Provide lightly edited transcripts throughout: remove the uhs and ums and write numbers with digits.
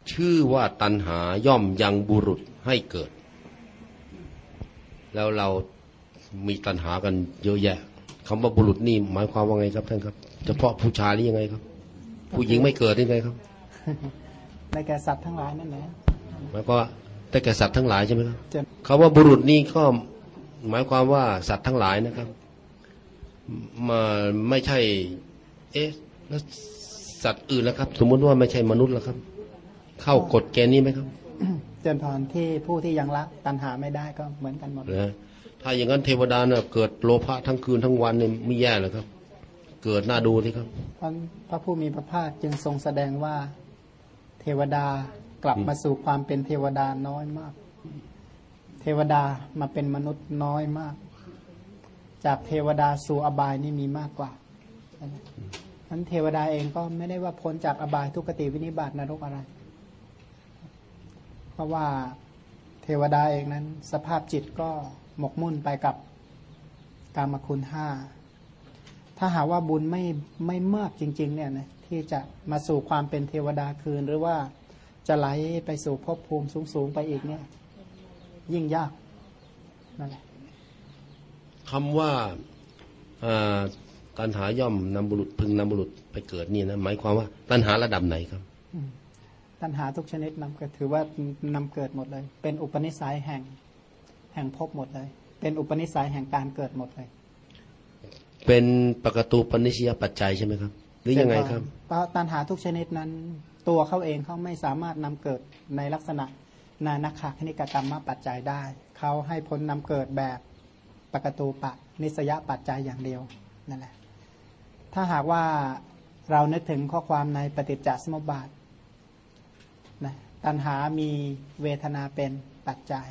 ชื่อว่าตัณหาย่อมยังบุรุษให้เกิดแล้วเรามีตัณหากันเยอะแยะคำว่าบุรุษนี่หมายความว่าไงครับท่านครับเฉพาะผู้ชายหรือยังไงครับผู้หญิงไม่เกิดได้ไงครับได้แก่สัตว์ทั้งหลายนั่นแหละหมายความว่าได้แก่สัตว์ทั้งหลายใช่ไหมครับคำว่าบุรุษนี่ก็หมายความว่าสัตว์ทั้งหลายนะครับมาไม่ใช่แล้วสัตว์อื่นนะครับสมมติว่าไม่ใช่มนุษย์แล้วครับเข้ากฎเกณฑ์นี้ไหมครับเจริญพรที่ผู้ที่ยังละตัณหาไม่ได้ก็เหมือนกันหมดนะถ้าอย่างนั้นเทวดาเนี่ยเกิดโลภะทั้งคืนทั้งวันเนี่ยไม่แย่เลยครับเกิดน่าดูสิครับพระผู้มีพระภาคจึงทรงแสดงว่าเทวดากลับมาสู่ความเป็นเทวดาน้อยมากเทวดามาเป็นมนุษย์น้อยมากจากเทวดาสู่อบายนี่มีมากกว่านั้นเทวดาเองก็ไม่ได้ว่าพ้นจากอบายทุกขติวินิบาตนรกอะไรเพราะว่าเทวดาเองนั้นสภาพจิตก็หมกมุ่นไปกับกามคุณห้าถ้าหาว่าบุญไม่มากจริงๆเนี่ยนะที่จะมาสู่ความเป็นเทวดาคืนหรือว่าจะไหลไปสู่ภพภูมิสูงๆไปอีกเนี่ยยิ่งยากนั่นแหละคำว่าตัณหาย่อมนำบุรุษพึงนำบุรุษไปเกิดนี่นะหมายความว่าตัณหาระดับไหนครับตัณหาทุกชนิดนำเกิดถือว่านำเกิดหมดเลยเป็นอุปนิสัยแห่งภพหมดเลยเป็นอุปนิสัยแห่งการเกิดหมดเลยเป็นปกตูปนิสยปัจจัยใช่ไหมครับหรือยังไงครับตัณหาทุกชนิดนั้นตัวเขาเองเขาไม่สามารถนำเกิดในลักษณะนานาคคณิกกรรมปัจจัยได้เขาให้พ้นนำเกิดแบบปกตูปนิสยปัจจัยอย่างเดียวนั่นแหละถ้าหากว่าเรานึกถึงข้อความในปฏิจจสมุปบาทนะตัณหามีเวทนาเป็นปัจจัย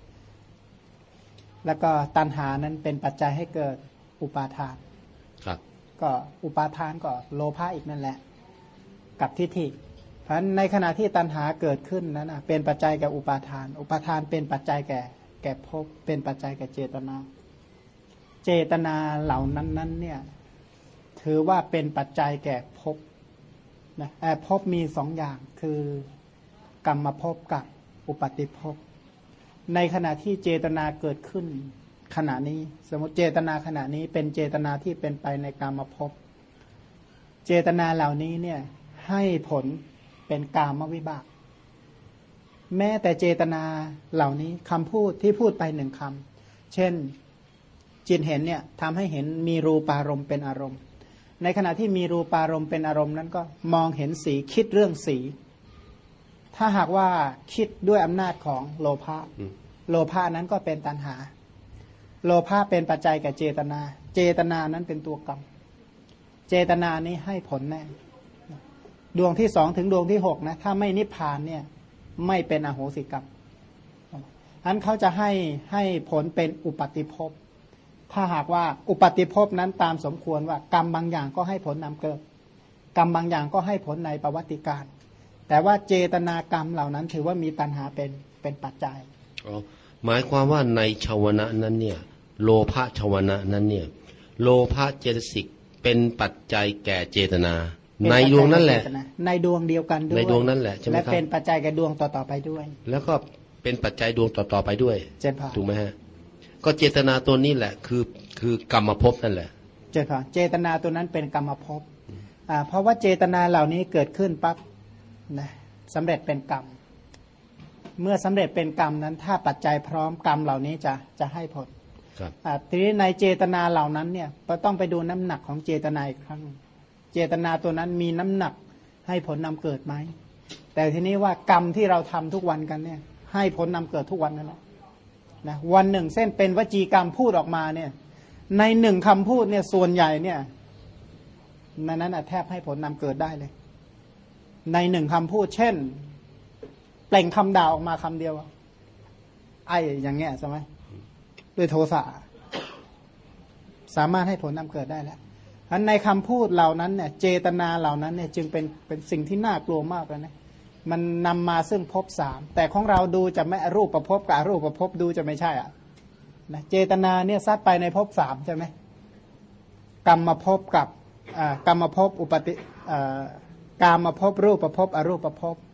แล้วก็ตัณหานั้นเป็นปัจจัยให้เกิดอุปาทานครับก็อุปาทานก็โลภะอีกนั่นแหละกับทิฏฐิเพราะฉะนั้นในขณะที่ตัณหาเกิดขึ้นนั้นเป็นปัจจัยแก่อุปาทานอุปาทานเป็นปัจจัยแก่ภพเป็นปัจจัยแก่เจตนาเจตนาเหล่านั้นเนี่ยถือว่าเป็นปัจจัยแก่ภพนะภพมีสองอย่างคือกรรมภพกับอุปาติภพในขณะที่เจตนาเกิดขึ้นขณะนี้สมมติเจตนาขณะนี้เป็นเจตนาที่เป็นไปในกรรมภพเจตนาเหล่านี้เนี่ยให้ผลเป็นกามวิบากแม้แต่เจตนาเหล่านี้คำพูดที่พูดไปหนึ่งคำเช่นจิตเห็นเนี่ยทำให้เห็นมีรูปารมณ์เป็นอารมณ์ในขณะที่มีรูปารมณ์เป็นอารมณ์นั้นก็มองเห็นสีคิดเรื่องสีถ้าหากว่าคิดด้วยอำนาจของโลภะโลภะนั้นก็เป็นตัณหาโลภะเป็นปัจจัยแก่เจตนาเจตนานั้นเป็นตัวกรรมเจตนานี้ให้ผลแน่ดวงที่สองถึงดวงที่หกนะถ้าไม่นิพพานเนี่ยไม่เป็นอโหสิกรรมอันเขาจะให้ผลเป็นอุปาติภพถ้าหากว่าอุปาติภพนั้นตามสมควรว่ากรรมบางอย่างก็ให้ผลนำเกิดกรรมบางอย่างก็ให้ผลในประวัติการแต่ว่าเจตนากรรมเหล่านั้นถือว่ามีตัณหาเป็นปัจจัยหมายความว่าในชาวนะนั้นเนี่ยโลภะชาวนะนั้นเนี่ยโลภะเจตสิกเป็นปัจจัยแก่เจตนาในดวงนั่นแหละในดวงเดียวกันด้วยในดวงนั่นแหละใช่ไหมครับและเป็นปัจจัยแก่ดวงต่อๆไปด้วยแล้วก็เป็นปัจจัยดวงต่อๆไปด้วยถูกไหมฮะก็เจตนาตัวนี้แหละคือกรรมภพนั่นแหละเจตนาตัวนั้นเป็นกรรมภพเพราะว่าเจตนาเหล่านี้เกิดขึ้นปั๊บนะสำเร็จเป็นกรรมเมื่อสำเร็จเป็นกรรมนั้นถ้าปัจจัยพร้อมกรรมเหล่านี้จะให้ผลทีนี้ในเจตนาเหล่านั้นเนี่ยต้องไปดูน้ำหนักของเจตนาอีกครั้งเจตนาตัวนั้นมีน้ำหนักให้ผลนำเกิดไหมแต่ทีนี้ว่ากรรมที่เราทำทุกวันกันเนี่ยให้ผลนำเกิดทุกวันนั่นแหละนะวันหนึ่งเส้นเป็นวจีกรรมพูดออกมาเนี่ยในหนึ่งคำพูดเนี่ยส่วนใหญ่เนี่ยนั้นแทบให้ผลนำเกิดได้เลยในหนึ่งคำพูดเช่นเปล่งคำด่าออกมาคำเดียวไอ้อย่างเงี้ยใช่ไหมด้วยโทสะสามารถให้ผลนำเกิดได้แล้วอันในคำพูดเหล่านั้นเนี่ยเจตนาเหล่านั้นเนี่ยจึงเป็นสิ่งที่น่ากลัวมากเลยนะมันนำมาซึ่งภพสามแต่ของเราดูจะไม่รูปประภพกับอรูปประภพดูจะไม่ใช่อ่ะนะเจตนาเนี่ยซัดไปในภพสามใช่ไหมกรรมภพกับกรรมภพอุปติกามภพรูปประภพอรูปประภพ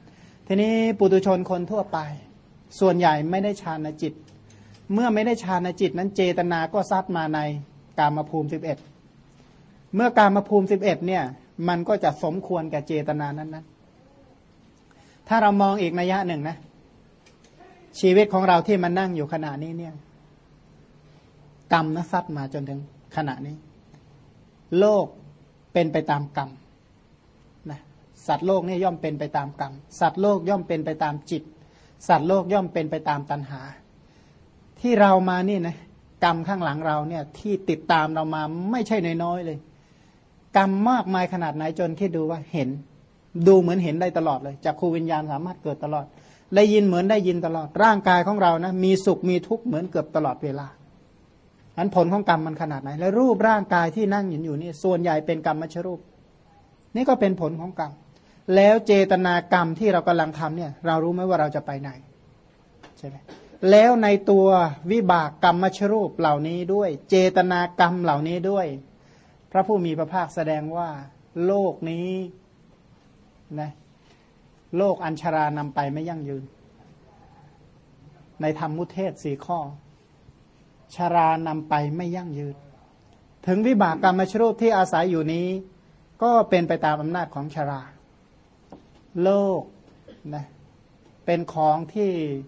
ทีนี้ปุถุชนคนทั่วไปส่วนใหญ่ไม่ได้ฌานจิตเมื่อไม่ได้ฌานจิตนั้นเจตนาก็ซัดมาในกามภูมิ11เมื่อกามภูมิ11เนี่ยมันก็จะสมควรแก่เจตนานั้นนะถ้าเรามองอีกนัยยะหนึ่งนะชีวิตของเราที่มันนั่งอยู่ขณะนี้เนี่ยกรรมนะซัดมาจนถึงขณะนี้โลกเป็นไปตามกรรมนะสัตว์โลกนี่ย่อมเป็นไปตามกรรมสัตว์โลกย่อมเป็นไปตามจิตสัตว์โลกย่อมเป็นไปตามตัณหาที่เรามานี่นะกรรมข้างหลังเราเนี่ยที่ติดตามเรามาไม่ใช่น้อยๆเลยกรรมมากมายขนาดไหนจนคิดดูว่าเห็นดูเหมือนเห็นได้ตลอดเลยจักขุวิญญาณสามารถเกิดตลอดได้ยินเหมือนได้ยินตลอดร่างกายของเรานะมีสุขมีทุกข์เหมือนเกือบตลอดเวลาอันผลของกรรมมันขนาดไหนและรูปร่างกายที่นั่งอยู่นี่ส่วนใหญ่เป็นกรรมมชรูปนี่ก็เป็นผลของกรรมแล้วเจตนากรรมที่เรากำลังทำเนี่ยเรารู้ไหมว่าเราจะไปไหนใช่ไหมแล้วในตัววิบากกรรมมชรูปเหล่านี้ด้วยเจตนากรรมเหล่านี้ด้วยพระผู้มีพระภาคแสดงว่าโลกนี้นะโลกอัญชารานำไปไม่ยั่งยืนในธรรมมุเทศ4ข้อชารานำไปไม่ยั่งยืนถึงวิบากกรรมมชรูปที่อาศัยอยู่นี้ก็เป็นไปตามอำนาจของชราโลกนะเป็นของที่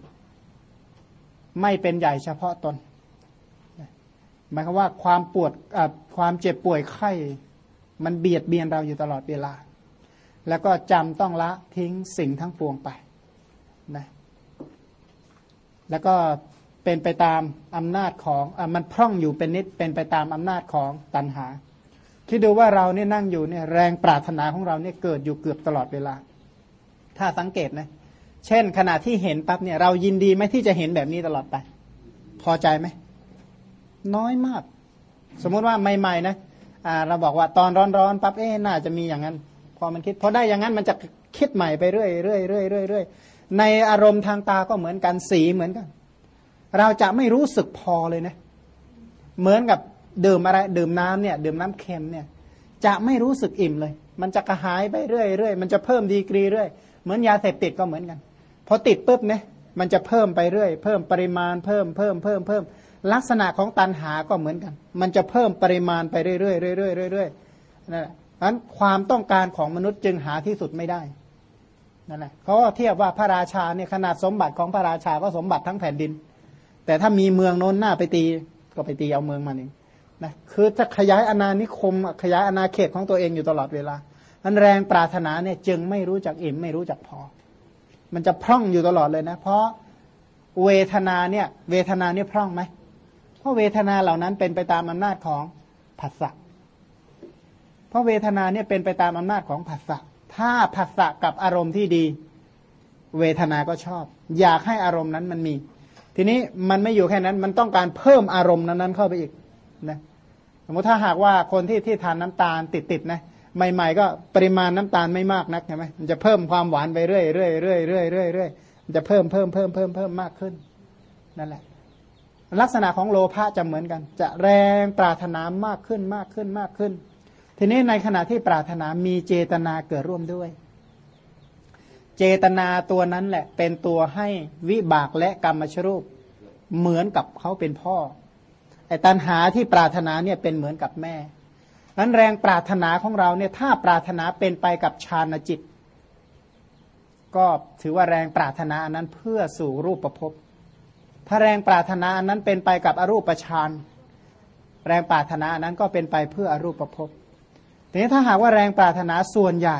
ไม่เป็นใหญ่เฉพาะตนหมายความว่าความปวดความเจ็บป่วยไข้มันเบียดเบียนเราอยู่ตลอดเวลาแล้วก็จำต้องละทิ้งสิ่งทั้งปวงไปนะแล้วก็เป็นไปตามอำนาจของมันพร่องอยู่เป็นนิดเป็นไปตามอำนาจของตัณหาคิดดูว่าเราเนี่ยนั่งอยู่เนี่ยแรงปรารถนาของเราเนี่ยเกิดอยู่เกือบตลอดเวลาถ้าสังเกตนะเช่นขณะที่เห็นปั๊บเนี่ยเรายินดีไหมที่จะเห็นแบบนี้ตลอดไปพอใจไหมน้อยมากสมมุติว่าใหม่ๆนะเราบอกว่าตอนร้อนๆปั๊บน่าจะมีอย่างนั้นพอมันคิดพอได้อย่างนั้นมันจะคิดใหม่ไปเรื่อยในอารมณ์ทางตาก็เหมือนกันสีเหมือนกันเราจะไม่รู้สึกพอเลยนะเหมือนกับดื่มอะไรดื่มน้ำเนี่ยดื่มน้ำเค็มเนี่ยจะไม่รู้สึกอิ่มเลยมันจะกระหายไปเรื่อยมันจะเพิ่มดีกรีเรื่อยเหมือนยาเสพติดก็เหมือนกันพอติดปุ๊บเนี่ยมันจะเพิ่มไปเรื่อยเพิ่มปริมาณเพิ่มลักษณะของตัณหาก็เหมือนกันมันจะเพิ่มปริมาณไปเรื่อยนั่นแหละงั้นความต้องการของมนุษย์จึงหาที่สุดไม่ได้นั่นแหละเขาเทียบว่าพระราชาเนี่ยขนาดสมบัติของพระราชาก็สมบัติทั้งแผ่นดินแต่ถ้ามีเมืองโน้นหน้าไปตีก็ไปตีเอาเมืองมันเองนะคือจะขยายอาณานิคมขยายอาณาเขตของตัวเองอยู่ตลอดเวลาอันแรงปรารถนาเนี่ยจึงไม่รู้จักอิ่มไม่รู้จักพอมันจะพร่องอยู่ตลอดเลยนะเพราะเวทนาเนี่ยพร่องไหมเพราะเวทนาเหล่านั้นเป็นไปตามอำนาจของผัสสะเพราะเวทนาเนี่ยเป็นไปตามอำนาจของผัสสะถ้าผัสสะกับอารมณ์ที่ดีเวทนาก็ชอบอยากให้อารมณ์นั้นมันมีทีนี้มันไม่อยู่แค่นั้นมันต้องการเพิ่มอารมณ์นั้นเข้าไปอีกนะสมมติถ้าหากว่าคนที่ทานน้ำตาลติดนะใหม่ๆก็ปริมาณน้ำตาลไม่มากนักใช่ไหมมันจะเพิ่มความหวานไปเรื่อยมันจะเพิ่มมากขึ้นนั่นแหละลักษณะของโลภะจะเหมือนกันจะแรงปรารถนามากขึ้นทีนี้ในขณะที่ปรารถนามีเจตนาเกิดร่วมด้วยเจตนาตัวนั้นแหละเป็นตัวให้วิบากและกรรมชรูปเหมือนกับเขาเป็นพ่อไอ้ตัณหาที่ปรารถนาเนี่ยเป็นเหมือนกับแม่นั้นแรงปรารถนาของเราเนี่ยถ้าปรารถนาเป็นไปกับฌานจิตก็ถือว่าแรงปรารถนาอันนั้นเพื่อสู่รูปภพถ้าแรงปรารถนาอันนั้นเป็นไปกับอรูปฌานแรงปรารถนาอันนั้นก็เป็นไปเพื่ออรูปภพทีนี้ถ้าหากว่าแรงปรารถนาส่วนใหญ่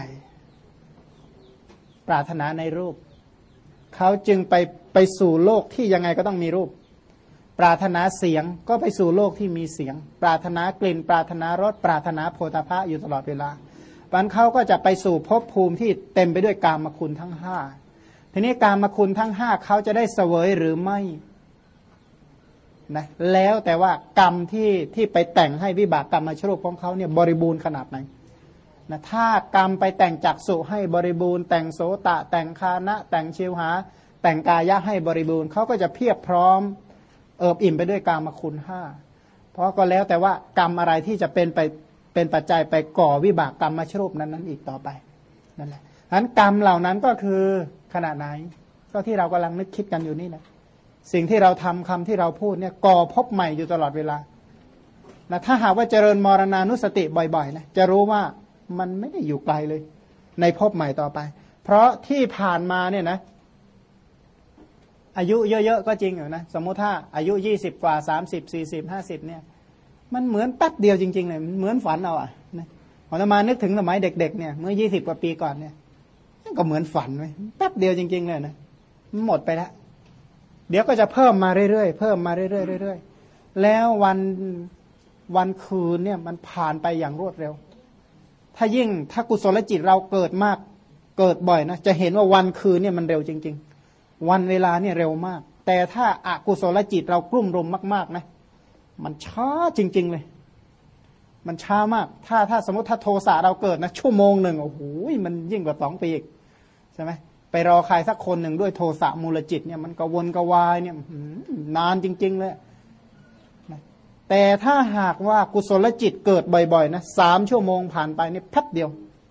ปรารถนาในรูปเขาจึงไปสู่โลกที่ยังไงก็ต้องมีรูปปรารถนาเสียงก็ไปสู่โลกที่มีเสียงปรารถนากลิ่นปรารถนารสปรารถนาโผฏฐัพพะอยู่ตลอดเวลาวันเขาก็จะไปสู่ภพภูมิที่เต็มไปด้วยกามคุณทั้งห้าทีนี้กามคุณทั้งห้าเขาจะได้เสวยหรือไม่นะแล้วแต่ว่ากรรมที่ไปแต่งให้วิบากกรรมมาชรูปของเขาเนี่ยบริบูรณ์ขนาดไหนนะถ้ากรรมไปแต่งจักษุให้บริบูรณ์แต่งโสตะแต่งคานะแต่งชิวหาแต่งกายะให้บริบูรณ์เขาก็จะเพียบพร้อมเอิบอิ่มไปด้วยกามคุณห้าเพราะก็แล้วแต่ว่ากรรมอะไรที่จะเป็นปัจจัยไปก่อวิบากกรรมมาชรูปนั้นอีกต่อไปนั่นแหละฉะนั้นกรรมเหล่านั้นก็คือขนาดไหนก็ที่เรากำลังนึกคิดกันอยู่นี่นะสิ่งที่เราทำคำที่เราพูดเนี่ยก่อภพใหม่อยู่ตลอดเวลานะถ้าหากว่าเจริญมรณานุสติบ่อยๆนะจะรู้ว่ามันไม่ได้อยู่ไกลเลยในภพใหม่ต่อไปเพราะที่ผ่านมาเนี่ยนะอายุเยอะๆก็จริงอยู่นะสมมติถ้าอายุ20กว่า30 40 50เนี่ยมันเหมือนแป๊บเดียวจริงๆเลยเหมือนฝันเอาอ่ะนะพอมานึกถึงสมัยเด็กๆเนี่ยเมื่อ20กว่าปีก่อนเนี่ยก็เหมือนฝันไหมแป๊บเดียวจริงๆเลยนะหมดไปแล้วเดี๋ยวก็จะเพิ่มมาเรื่อยๆเพิ่มมาเรื่อยๆเรื่อยๆแล้ววันคืนเนี่ยมันผ่านไปอย่างรวดเร็วถ้ากุศลจิตเราเกิดมากเกิดบ่อยนะจะเห็นว่าวันคืนเนี่ยมันเร็วจริงๆวันเวลาเนี่ยเร็วมากแต่ถ้าอกุศลจิตเรากลุ่มรุมมากๆนะมันช้าจริงๆเลยมันช้ามากถ้าสมมติถ้าโทสะเราเกิดนะชั่วโมงหนึ่งโอ้โหมันยิ่งกว่า2 ปีอีกใช่ไหมไปรอใครสักคนหนึ่งด้วยโทสะมูลจิตเนี่ยมันกระวนกระวายเนี่ยนานจริงๆเลยแต่ถ้าหากว่ากุศลจิตเกิดบ่อยๆนะ3 ชั่วโมงผ่านไปนี่แป๊บเดียว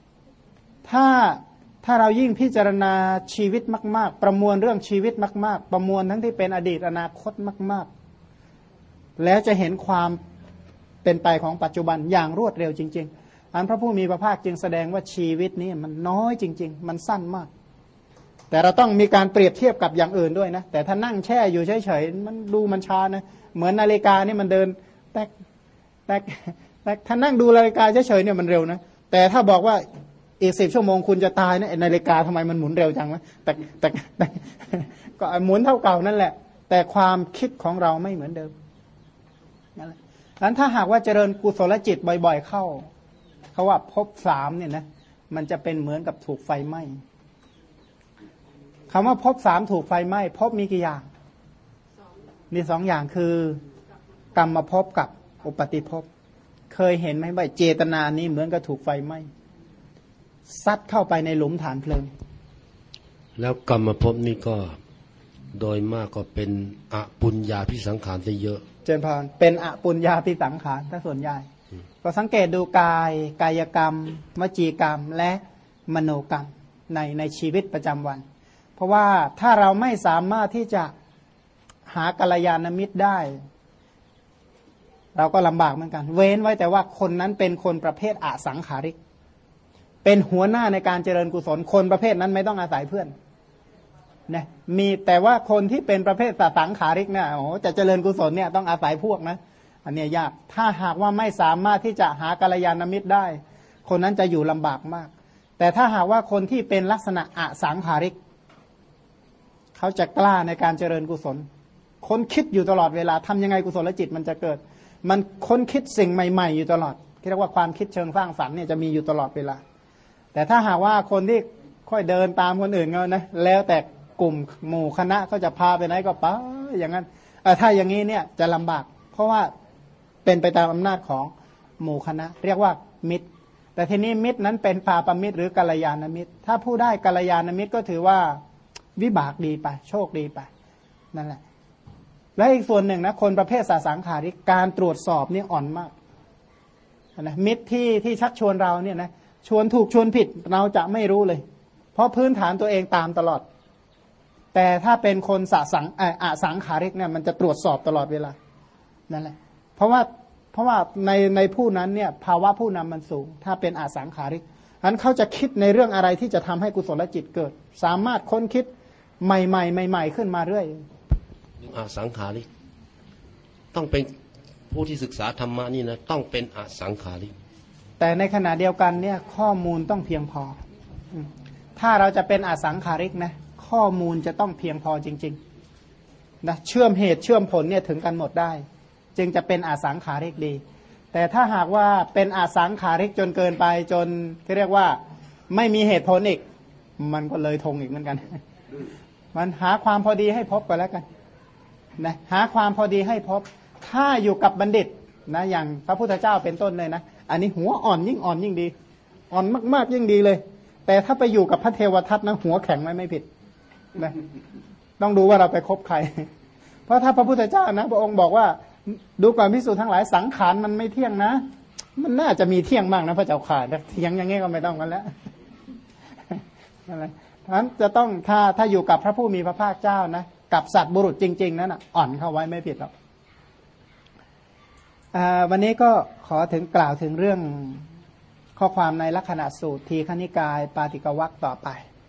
ถ้าเรายิ่งพิจารณาชีวิตมากๆประมวลเรื่องชีวิตมากๆประมวลทั้งที่เป็นอดีตอนาคตมากๆแล้วจะเห็นความเป็นไปของปัจจุบันอย่างรวดเร็วจริงๆอันพระผู้มีพระภาคจึงแสดงว่าชีวิตนี้มันน้อยจริงๆมันสั้นมากแต่เราต้องมีการเปรียบเทียบกับอย่างอื่นด้วยนะแต่ถ้านั่งแช่อยู่เฉยๆมันดูมันช้านะเหมือนนาฬิกานี่มันเดินแตกถ้านั่งดูนาฬิกาเฉยๆเนี่ยมันเร็วนะแต่ถ้าบอกว่าอีก10 ชั่วโมงคุณจะตายนะนาฬิกาทำไมมันหมุนเร็วจังวะแต่ก็หมุนเท่าเก่านั่นแหละแต่ความคิดของเราไม่เหมือนเดิมนั่นแหละงั้นถ้าหากว่าเจริญกุศลจิตบ่อยๆเข้าเขาว่าภพ3เนี่ยนะมันจะเป็นเหมือนกับถูกไฟไหม้คำว่าภพ3ถูกไฟไหม้ภพมีกี่อย่างมี2 อย่างคือกรรมภพกับอุปติภพเคยเห็นไหมว่าเจตนานี้เหมือนกับถูกไฟไหม้ซัดเข้าไปในหลุมฐานเพลิงแล้วกรรมภพนี่ก็โดยมากก็เป็นอปุญญาภิสังขารซะเยอะเจริญพรเป็นอปุญญาภิสังขารถ้าส่วนใหญ่ก็สังเกตดูกายกรรมวจีกรรมและมโนกรรมในชีวิตประจำวันเพราะว่าถ้าเราไม่สามารถที่จะหากัลยาณมิตรได้เราก็ลำบากเหมือนกันเว้นไว้แต่ว่าคนนั้นเป็นคนประเภทอสังขาริกเป็นหัวหน้าในการเจริญกุศลคนประเภทนั้นไม่ต้องอาศัยเพื่อนนะมีแต่ว่าคนที่เป็นประเภทสังขาริกเนี่ยโอ้จะเจริญกุศลเนี่ยต้องอาศัยพวกนะอันนี้ยากถ้าหากว่าไม่สามารถที่จะหากัลยาณมิตรได้คนนั้นจะอยู่ลำบากมากแต่ถ้าหากว่าคนที่เป็นลักษณะอสังขาริกเขาจะกล้าในการเจริญกุศลค้นคิดอยู่ตลอดเวลาทำยังไงกุศลจิตมันจะเกิดมันค้นคิดสิ่งใหม่ๆอยู่ตลอดที่เรียกว่าความคิดเชิงสร้างสรรค์เนี่ยจะมีอยู่ตลอดเวลาแต่ถ้าหากว่าคนที่ค่อยเดินตามคนอื่นเขานะแล้วแต่กลุ่มหมู่คณะเขาจะพาไปไหนก็ไปอย่างนั้นถ้าอย่างนี้เนี่ยจะลำบากเพราะว่าเป็นไปตามอำนาจของหมู่คณะเรียกว่ามิตรแต่ทีนี้มิตรนั้นเป็นปาปมิตรหรือกัลยาณมิตรถ้าผู้ได้กัลยาณมิตรก็ถือว่าวิบากดีไปโชคดีไปนั่นแหละและอีกส่วนหนึ่งนะคนประเภทสังขาริกการตรวจสอบนี่อ่อนมากนะมิตรที่ชักชวนเราเนี่ยนะชวนถูกชวนผิดเราจะไม่รู้เลยเพราะพื้นฐานตัวเองตามตลอดแต่ถ้าเป็นคนสังขาริกเนี่ยมันจะตรวจสอบตลอดเวลานั่นแหละเพราะว่าในผู้นั้นเนี่ยภาวะผู้นำมันสูงถ้าเป็นอสังขาริกฉะนั้นเขาจะคิดในเรื่องอะไรที่จะทำให้กุศลจิตเกิดสามารถค้นคิดใหม่ขึ้นมาเรื่อยอสังขาริกต้องเป็นผู้ที่ศึกษาธรรมะนี่นะต้องเป็นอสังขาริกแต่ในขณะเดียวกันเนี่ยข้อมูลต้องเพียงพอถ้าเราจะเป็นอสังขาริกนะข้อมูลจะต้องเพียงพอจริงๆนะเชื่อมเหตุเชื่อมผลเนี่ยถึงกันหมดได้จึงจะเป็นอสังขาริกดีแต่ถ้าหากว่าเป็นอสังขาริกจนเกินไปจนที่เรียกว่าไม่มีเหตุผลอีกมันก็เลยทงอีกเหมือนกันมันหาความพอดีให้พบกันแล้วกันนะหาความพอดีให้พบถ้าอยู่กับบัณฑิตนะอย่างพระพุทธเจ้าเป็นต้นเลยนะอันนี้หัวอ่อนยิ่งดีอ่อนมากๆยิ่งดีเลยแต่ถ้าไปอยู่กับพระเทวทัตนะหัวแข็งไม่ผิดนะต้องดูว่าเราไปคบใครเพราะถ้าพระพุทธเจ้านะพระองค์บอกว่าดูก่อนภิกษุทั้งหลายสังขารมันไม่เที่ยงนะมันน่าจะมีเที่ยงบ้างนะพระเจ้าข่าแต่เที่ยงอย่างงี้ก็ไม่ต้องกันแล้วอะไรเพราะฉะนั้นจะต้องถ้าอยู่กับพระผู้มีพระภาคเจ้านะกับสัตว์บุรุษจริงๆนั้นอ่อนเข้าไว้ไม่ผิดหรอกวันนี้ก็ขอถึงกล่าวถึงเรื่องข้อความในลักขณะสูตรทีฆนิกายปาติกวรรคต่อไป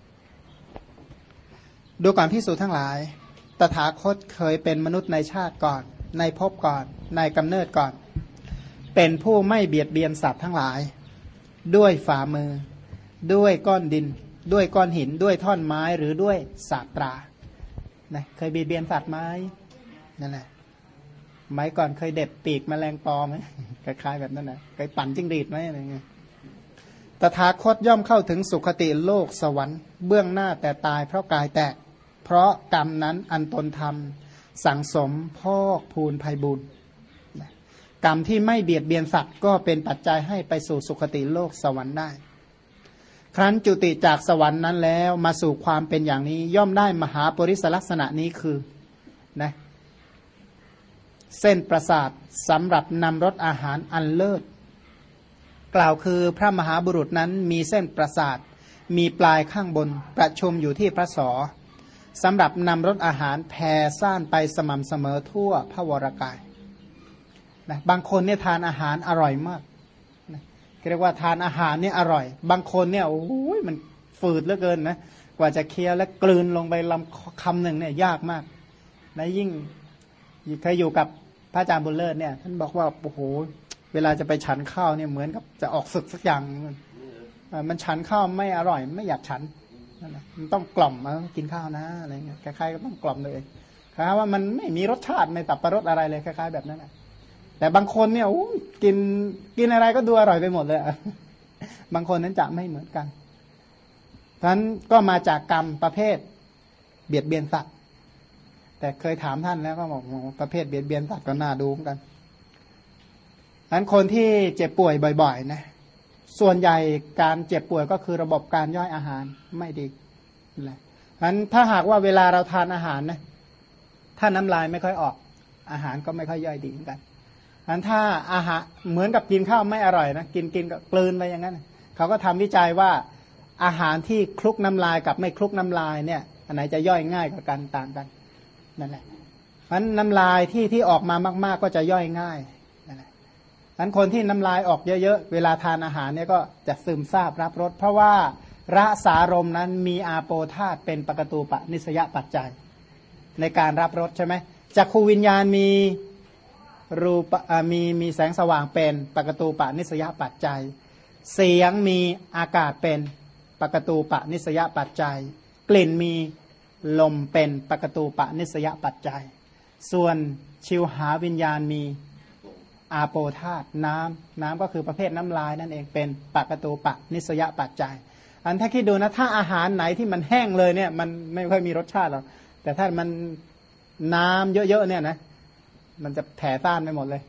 ดูก่อนภิกษุทั้งหลายตถาคตเคยเป็นมนุษย์ในชาติก่อนในภพก่อนในกำเนิดก่อนเป็นผู้ไม่เบียดเบียนสัตว์ทั้งหลายด้วยฝ่ามือด้วยก้อนดินด้วยก้อนหินด้วยท่อนไม้หรือด้วยสาตรานะเคยเบียดเบียนสัตว์ไหมนั่นแหละไม้ก่อนเคยเด็ดปีกแมลงปอไหมคล้ายๆแบบนั้นนะเคยปั่นจิ้งหรีดไหมอะไรเงี้ยตถาคตย่อมเข้าถึงสุคติโลกสวรรค์เบื้องหน้าแต่ตายเพราะกายแตกเพราะกรรมนั้นอันตนทำสั่งสมพอกพูนภัยบุญกรรมที่ไม่เบียดเบียนสัตว์ก็เป็นปัจจัยให้ไปสู่สุคติโลกสวรรค์ได้ครั้นจุติจากสวรรค์นั้นแล้วมาสู่ความเป็นอย่างนี้ย่อมได้มหาปริศลักษณะนี้คือนะเส้นประสาทสำหรับนำรสอาหารอันเลิศกล่าวคือพระมหาบุรุษนั้นมีเส้นประสาทมีปลายข้างบนประชุมอยู่ที่พระศอกสำหรับนำรสอาหารแผ่ซ่านไปสม่ำเสมอทั่วพระวรกายนะบางคนเนี่ยทานอาหารอร่อยมากนะเรียกว่าทานอาหารเนี่ยอร่อยบางคนเนี่ยโอ้ยมันฝืดเหลือเกินนะกว่าจะเคี้ยวและกลืนลงไปลำคำหนึ่งเนี่ยยากมากและยิ่งเคยอยู่กับพระอาจารย์บุญเลิศเนี่ยท่านบอกว่าโอ้โหเวลาจะไปฉันข้าวเนี่ยเหมือนกับจะออกศึกสักอย่างมันฉันข้าวไม่อร่อยไม่อยากฉันมันต้องกล่อมมากินข้าวนะอะไรเงี้ยคล้ายๆก็ต้องกล่อมเลยคล้ายว่ามันไม่มีรสชาติไม่ตับประรสอะไรเลยคล้ายๆแบบนั้นแต่บางคนเนี่ยกินอะไรก็ดูอร่อยไปหมดเลยบางคนนั้นจะไม่เหมือนกันเพราะฉะนั้นก็มาจากกรรมประเภทเบียดเบียนสัตว์แต่เคยถามท่านแล้วก็บอกประเภทเบียดเบียนสัตว์ก็น่าดูเหมือนกันเพราะฉะนั้นคนที่เจ็บป่วยบ่อยๆนะส่วนใหญ่การเจ็บป่วยก็คือระบบการย่อยอาหารไม่ดีแหละเพราะฉะนั้นถ้าหากว่าเวลาเราทานอาหารนะถ้าน้ำลายไม่ค่อยออกอาหารก็ไม่ค่อยย่อยดีเหมือนกันเพราะฉะนั้นถ้าอาหารเหมือนกับกินข้าวไม่อร่อยนะกินก็กลืนไปอย่างนั้นเขาก็ทำวิจัยว่าอาหารที่คลุกน้ำลายกับไม่คลุกน้ำลายเนี่ยอันไหนจะย่อยง่ายกว่ากันต่างกันนั่นแหละเพราะฉะนั้นน้ำลายที่ออกมามากๆก็จะย่อยง่ายฉะนั้นคนที่น้ำลายออกเยอะๆเวลาทานอาหารเนี่ยก็จะซึมซาบรับรสเพราะว่าระสารมนั้นมีอาโปธาตุเป็นปกตูปนิสยปัจจัยในการรับรสใช่ไหมจักขูวิญญาณมีรูปมีแสงสว่างเป็นปกตูปนิสยปัจจัยเสียงมีอากาศเป็นปกตูปนิสยปัจจัยกลิ่นมีลมเป็นปกตูปนิสยปัจจัยส่วนชิวหาวิญญาณมีอาโปธาตุน้ำก็คือประเภทน้ำลายนั่นเองเป็นปกตูปนิสยปัจจัยอันถ้าคิดดูนะถ้าอาหารไหนที่มันแห้งเลยเนี่ยมันไม่ค่อยมีรสชาติหรอกแต่ถ้ามันน้ำเยอะๆเนี่ยนะมันจะแผ่ซ่านไปหมดเลย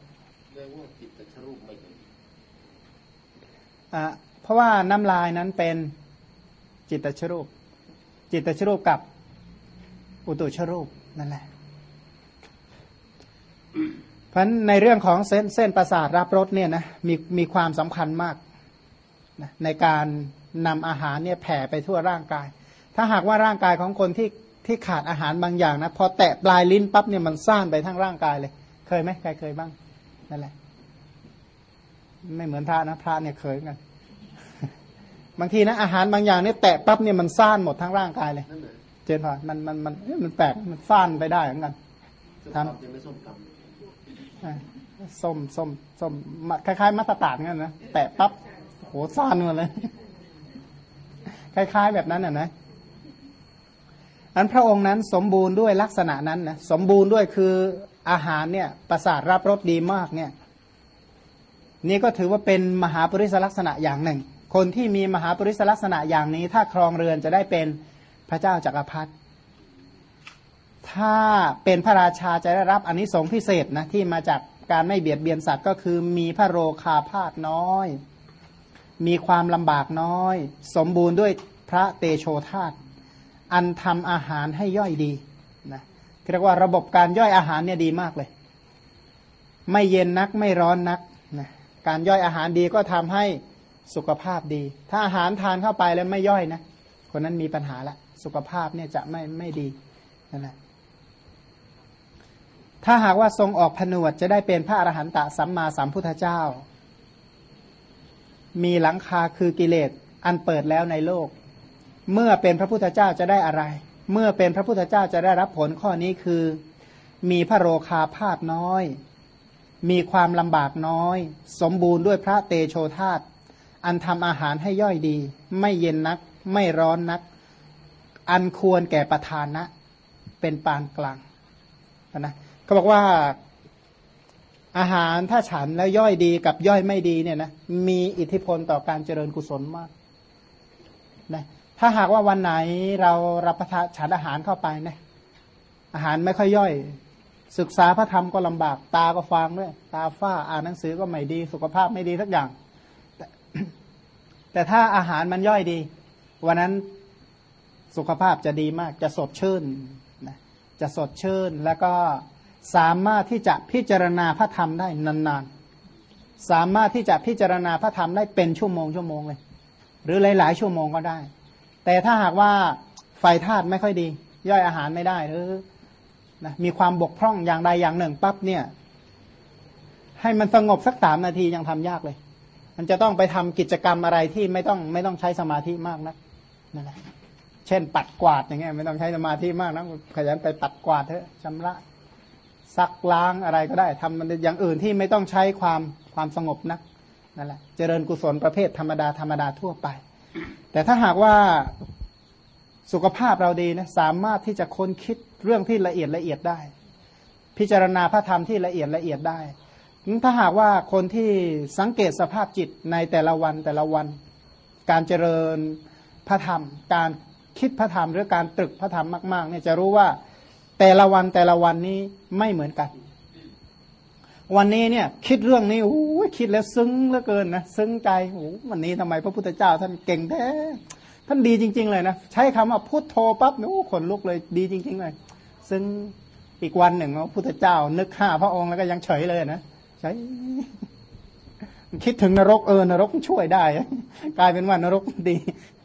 เพราะว่าน้ำลายนั้นเป็นจิตตชรูปกับอุตุชรูปนั่นแหละเพราะในเรื่องของเส้นประสาทรับรสเนี่ยนะมีความสำคัญมากนะในการนำอาหารเนี่ยแผ่ไปทั่วร่างกายถ้าหากว่าร่างกายของคนที่ขาดอาหารบางอย่างนะพอแตะปลายลิ้นปั๊บเนี่ยมันซ่านไปทั้งร่างกายเลยเคยไหมใครเคยบ้างนั่นแหละไม่เหมือนพระนะพระเนี่ยเคยกันบางทีนะอาหารบางอย่างเนี่ยแตะปั๊บเนี่ยมันซ่านหมดทั้งร่างกายเลยเจนพอมันแปลกมันซ่านไปได้เหมือนกันทำส้มคล้ายๆมัตตาดงั้นนะแตะปั๊บโหซ่านหมดเลยคล้ายๆแบบนั้นน่ะนะอันพระองค์นั้นสมบูรณ์ด้วยลักษณะนั้นนะสมบูรณ์ด้วยคืออาหารเนี่ยประสาทรับรสดีมากเนี่ยนี่ก็ถือว่าเป็นมหาปริศลักษณะอย่างหนึ่งคนที่มีมหาปริศลักษณะอย่างนี้ถ้าครองเรือนจะได้เป็นพระเจ้าจักรพรรดิถ้าเป็นพระราชาจะได้รับอานิสงส์พิเศษนะที่มาจากการไม่เบียดเบียนสัตว์ก็คือมีพระโรคาพาธน้อยมีความลำบากน้อยสมบูรณ์ด้วยพระเตโชธาตุอันทำอาหารให้ย่อยดีนะเรียกว่าระบบการย่อยอาหารเนี่ยดีมากเลยไม่เย็นนักไม่ร้อนนักนะการย่อยอาหารดีก็ทำให้สุขภาพดีถ้าอาหารทานเข้าไปแล้วไม่ย่อยนะคนนั้นมีปัญหาละสุขภาพเนี่ยจะไม่ดีนั่นแหละถ้าหากว่าทรงออกผนวดจะได้เป็นพระอรหันตสัมมาสัมพุทธเจ้ามีหลังคาคือกิเลสอันเปิดแล้วในโลกเมื่อเป็นพระพุทธเจ้าจะได้อะไรเมื่อเป็นพระพุทธเจ้าจะได้รับผลข้อนี้คือมีพระโรคาพาธน้อยมีความลำบากน้อยสมบูรณ์ด้วยพระเตโชธาตุอันทำอาหารให้ย่อยดีไม่เย็นนักไม่ร้อนนักอันควรแก่ประทานนะเป็นปานกลางนะเขาบอกว่าอาหารถ้าฉันแล้วย่อยดีกับย่อยไม่ดีเนี่ยนะมีอิทธิพลต่อการเจริญกุศลมากนะถ้าหากว่าวันไหนเรารับประทานฉันอาหารเข้าไปนะอาหารไม่ค่อยย่อยศึกษาพระธรรมก็ลำบากตาก็ฟางด้วยตาฝ้าอ่านหนังสือก็ไม่ดีสุขภาพไม่ดีสักอย่างแต่ถ้าอาหารมันย่อยดีวันนั้นสุขภาพจะดีมากจะสดชื่นนะจะสดชื่นแล้วก็สามารถที่จะพิจารณาพระธรรมได้นานๆสามารถที่จะพิจารณาพระธรรมได้เป็นชั่วโมงเลยหรือหลายๆชั่วโมงก็ได้แต่ถ้าหากว่าไฟธาตุไม่ค่อยดีย่อยอาหารไม่ได้หรือนะมีความบกพร่องอย่างใดอย่างหนึ่งปั๊บเนี่ยให้มันสงบสัก3 นาทียังทำยากเลยมันจะต้องไปทำกิจกรรมอะไรที่ไม่ต้องใช้สมาธิมากนะนั่นแหละเช่นปัดกวาดอย่างเงี้ยไม่ต้องใช้สมาธิมากนะขยันไปปัดกวาดเถอะชำระซักล้างอะไรก็ได้ทำมันอย่างอื่นที่ไม่ต้องใช้ความสงบนักนั่นแหละเจริญกุศลประเภทธรรมดาทั่วไปแต่ถ้าหากว่าสุขภาพเราดีนะสามารถที่จะค้นคิดเรื่องที่ละเอียดได้พิจารณาพระธรรมที่ละเอียดได้ถ้าหากว่าคนที่สังเกตสภาพจิตในแต่ละวันการเจริญพระธรรมการคิดพระธรรมหรือการตรึกพระธรรมมากๆเนี่ยจะรู้ว่าแต่ละวันนี้ไม่เหมือนกันวันนี้เนี่ยคิดเรื่องนี้คิดแล้วซึ้งเหลือเกินนะซึ้งใจวันนี้ทำไมพระพุทธเจ้าท่านเก่งแท้ท่านดีจริงๆเลยนะใช้คำว่าพุทโธปั๊บขนลุกเลยดีจริงๆเลยซึ่งอีกวันหนึ่งพระพุทธเจ้านึก5 พระองค์แล้วก็ยังเฉยเลยนะใช่คิดถึงนรกนรกช่วยได้กลายเป็นว่านรกดี